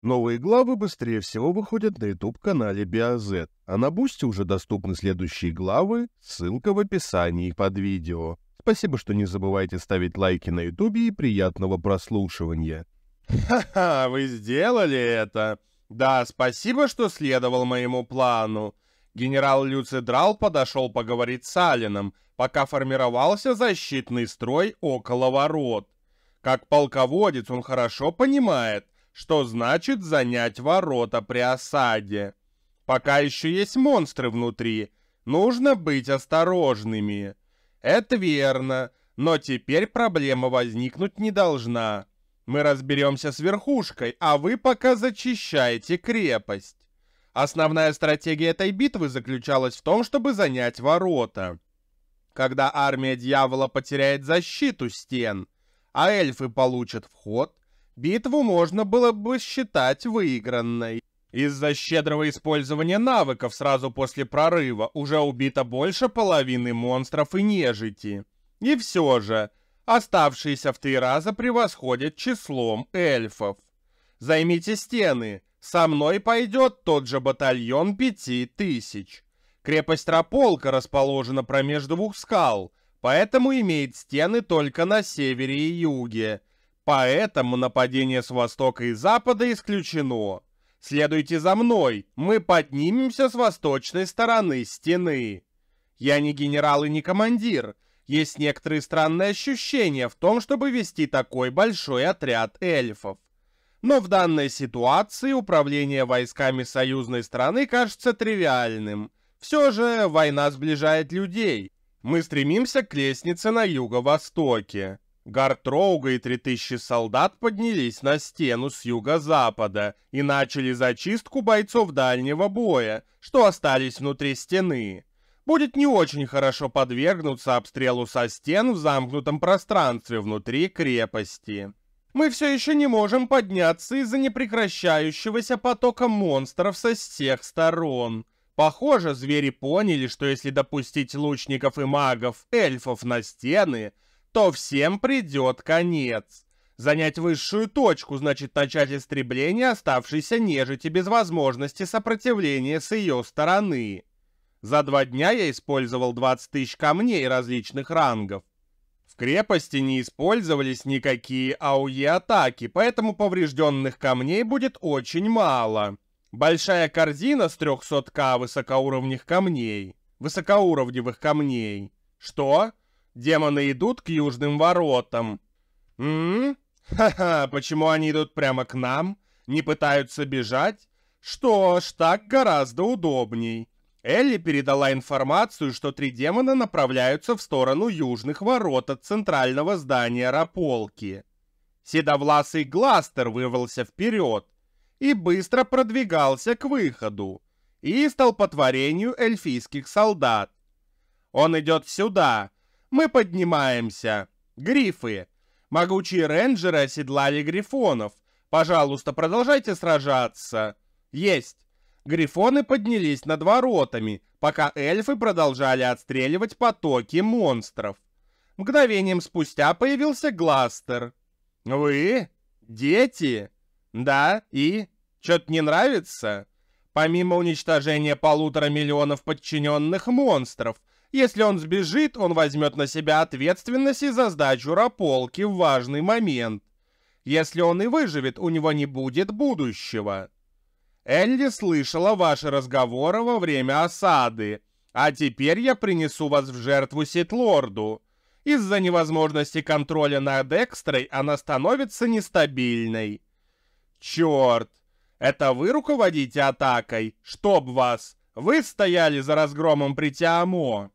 Новые главы быстрее всего выходят на YouTube-канале BioZ, а на Бусти уже доступны следующие главы, ссылка в описании под видео. Спасибо, что не забывайте ставить лайки на YouTube и приятного прослушивания. Ха-ха, вы сделали это. Да, спасибо, что следовал моему плану. Генерал Люцидрал подошел поговорить с Алином, пока формировался защитный строй около ворот. Как полководец он хорошо понимает, что значит занять ворота при осаде. Пока еще есть монстры внутри, нужно быть осторожными. Это верно, но теперь проблема возникнуть не должна. Мы разберемся с верхушкой, а вы пока зачищаете крепость. Основная стратегия этой битвы заключалась в том, чтобы занять ворота. Когда армия дьявола потеряет защиту стен, а эльфы получат вход, битву можно было бы считать выигранной. Из-за щедрого использования навыков сразу после прорыва уже убито больше половины монстров и нежити. И все же, оставшиеся в 3 раза превосходят числом эльфов. Займите стены, со мной пойдет тот же батальон 5000. Крепость Раполка расположена промеж 2 скал, поэтому имеет стены только на севере и юге. Поэтому нападение с востока и запада исключено. Следуйте за мной, мы поднимемся с восточной стороны стены. Я не генерал и не командир. Есть некоторые странные ощущения в том, чтобы вести такой большой отряд эльфов. Но в данной ситуации управление войсками союзной страны кажется тривиальным. Все же война сближает людей. Мы стремимся к лестнице на юго-востоке. Гартроуга и 3000 солдат поднялись на стену с юго-запада и начали зачистку бойцов дальнего боя, что остались внутри стены. Будет не очень хорошо подвергнуться обстрелу со стен в замкнутом пространстве внутри крепости. Мы все еще не можем подняться из-за непрекращающегося потока монстров со всех сторон. Похоже, звери поняли, что если допустить лучников и магов, эльфов на стены, то всем придет конец. Занять высшую точку значит начать истребление оставшейся нежити без возможности сопротивления с ее стороны. За 2 дня я использовал 20 000 камней различных рангов. В крепости не использовались никакие АОЕ-атаки, поэтому поврежденных камней будет очень мало. Большая корзина с 300к высокоуровневых камней. Что? Демоны идут к южным воротам. Ха-ха, почему они идут прямо к нам? Не пытаются бежать? Что ж, так гораздо удобней. Элли передала информацию, что 3 демона направляются в сторону южных ворот от центрального здания Раполки. Седовласый Гластер вырвался вперед и быстро продвигался к выходу и столпотворению эльфийских солдат. Он идет сюда. Мы поднимаемся. Грифы. Могучие рейнджеры оседлали грифонов. Пожалуйста, продолжайте сражаться. Есть. Грифоны поднялись над воротами, пока эльфы продолжали отстреливать потоки монстров. Мгновением спустя появился Гластер. Вы? Дети? Да, и? Чё-то не нравится? Помимо уничтожения 1,5 миллиона подчиненных монстров, если он сбежит, он возьмет на себя ответственность и за сдачу Раполки в важный момент. Если он и выживет, у него не будет будущего. Элли слышала ваши разговоры во время осады, а теперь я принесу вас в жертву Ситлорду. Из-за невозможности контроля над Экстрой она становится нестабильной. Черт! Это вы руководите атакой? Чтоб вас! Вы стояли за разгромом Притиамо?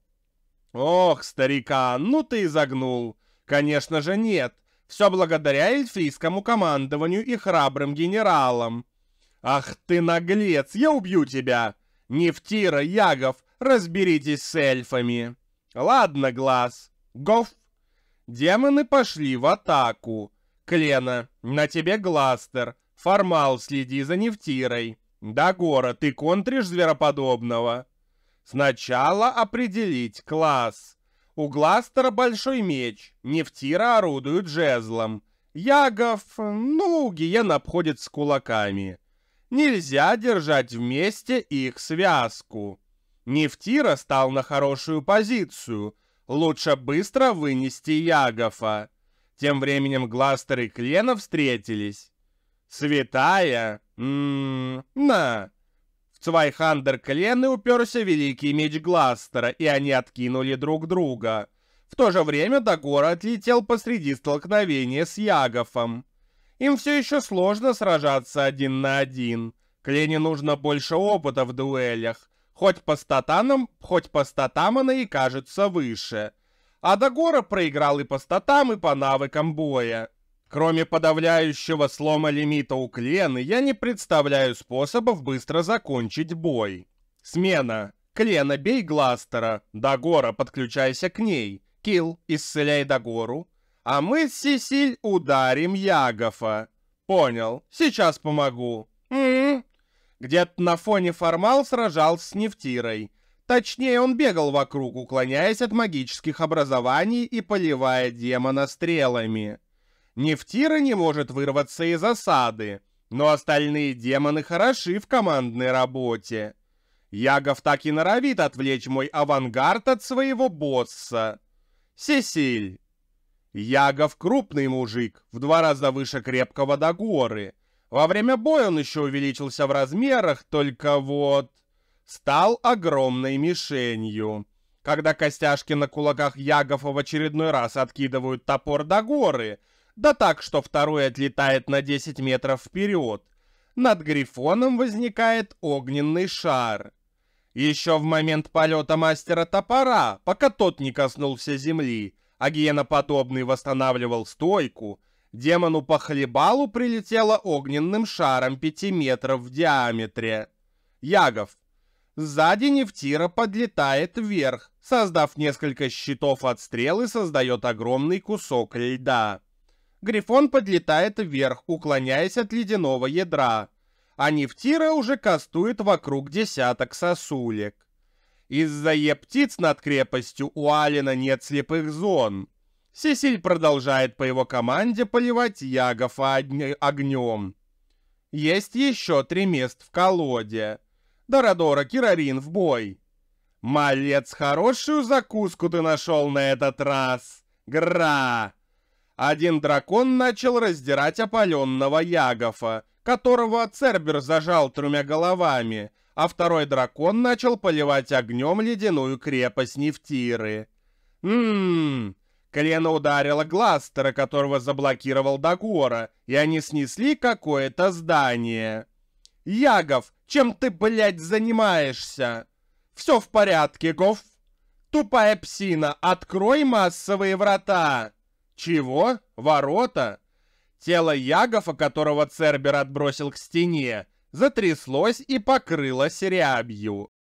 Ох, старикан, ну ты и загнул. Конечно же нет. Все благодаря эльфийскому командованию и храбрым генералам. Ах ты наглец, я убью тебя. Нефтира, Ягов, разберитесь с эльфами. Ладно, Глаз. Гоф. Демоны пошли в атаку. Клена, на тебе Гластер. Формал, следи за Нефтирой. Дагора, ты контришь звероподобного? Сначала определить класс. У Гластера большой меч, Нефтира орудует жезлом. Ягов, гиен обходит с кулаками. Нельзя держать вместе их связку. Нефтира стал на хорошую позицию. Лучше быстро вынести Ягофа. Тем временем Гластер и Клена встретились. Святая? На. В Цвайхандер Клены уперся великий меч Гластера, и они откинули друг друга. В то же время Дагора отлетел посреди столкновения с Ягофом. Им все еще сложно сражаться 1 на 1. Клене нужно больше опыта в дуэлях. Хоть по статам она и кажется выше. А Дагора проиграл и по статам, и по навыкам боя. Кроме подавляющего слома лимита у Клены, я не представляю способов быстро закончить бой. Смена. Клена, бей Гластера. Дагора, подключайся к ней. Килл, исцеляй Дагору. А мы с Сесиль ударим Ягофа. Понял, сейчас помогу. Где-то на фоне Формал сражался с Нефтирой. Точнее, он бегал вокруг, уклоняясь от магических образований и поливая демона стрелами. Нефтира не может вырваться из осады, но остальные демоны хороши в командной работе. Ягов так и норовит отвлечь мой авангард от своего босса. Сесиль. Ягов крупный мужик, в 2 раза выше крепкого Дагоры. Во время боя он еще увеличился в размерах, только вот... стал огромной мишенью. Когда костяшки на кулаках Ягофа в очередной раз откидывают топор Дагоры, да так, что второй отлетает на 10 метров вперед, над Грифоном возникает огненный шар. Еще в момент полета мастера топора, пока тот не коснулся земли, а гиеноподобный восстанавливал стойку, демону по хлебалу прилетело огненным шаром 5 метров в диаметре. Ягов. Сзади Нефтира подлетает вверх, создав несколько щитов от стрел и создает огромный кусок льда. Грифон подлетает вверх, уклоняясь от ледяного ядра, а Нефтира уже кастует вокруг десяток сосулек. Из-за птиц над крепостью у Алина нет слепых зон. Сесиль продолжает по его команде поливать Ягофа огнем. Есть еще 3 места в колоде. Дорадора, Кирарин, в бой. Малец, хорошую закуску ты нашел на этот раз. Гра! Один дракон начал раздирать опаленного Ягофа, которого Цербер зажал 3 головами, а второй дракон начал поливать огнем ледяную крепость Нефтиры. Клена ударила Гластера, которого заблокировал Дагора, и они снесли какое-то здание. Ягов, чем ты, блядь, занимаешься? Все в порядке, Гоф. Тупая псина, открой массовые врата. Чего? Ворота? Тело Ягофа, которого Цербер отбросил к стене, затряслось и покрылось рябью.